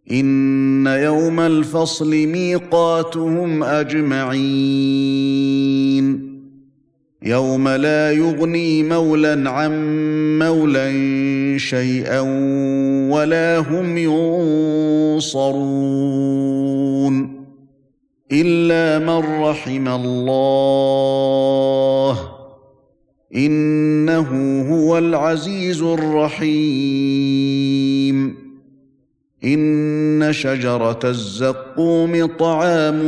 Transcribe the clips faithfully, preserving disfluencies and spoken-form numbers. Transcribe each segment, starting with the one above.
إن يوم الفصل ميقاتهم أجمعين يوم لا يغني مولى عن مولى شيئا ولا هم ينصرون إلا من رحم الله إنه هو العزيز الرحيم إن شجرة الزقوم طعام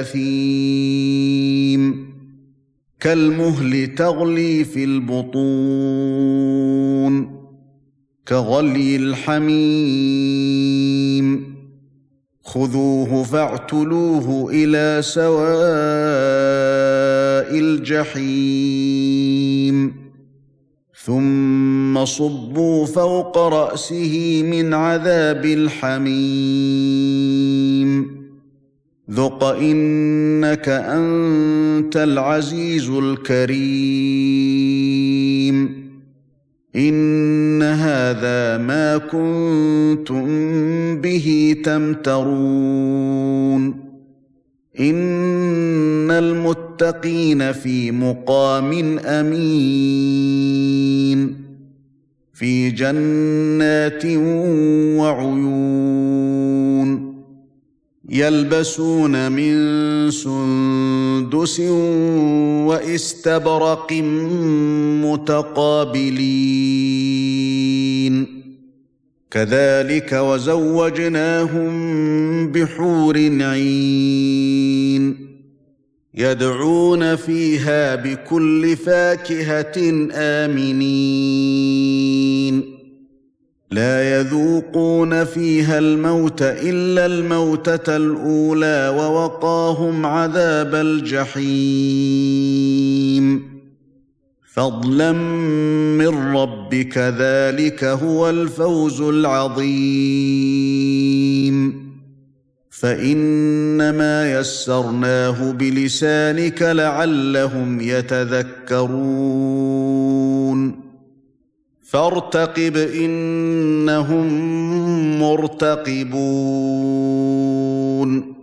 الأثيم كالمهل تغلي في البطون كغلي الحميم خذوه فاعتلوه إلى سواء الجحيم ثم صبوا فوق رأسه من عذاب الحميم ذق إنك أنت العزيز الكريم إن هذا ما كنتم به تمترون إن المتقين في مقام أمين في جنات وعيون يلبسون من سندس واستبرق متقابلين كذلك وزوجناهم بحور عين يدعون فيها بكل فاكهة آمنين لا يذوقون فيها الموت إلا الموتة الأولى ووقاهم عذاب الجحيم فضلا من ربك ذلك هو الفوز العظيم فإنما يسرناه بلسانك لعلهم يتذكرون فارتقب إنهم مرتقبون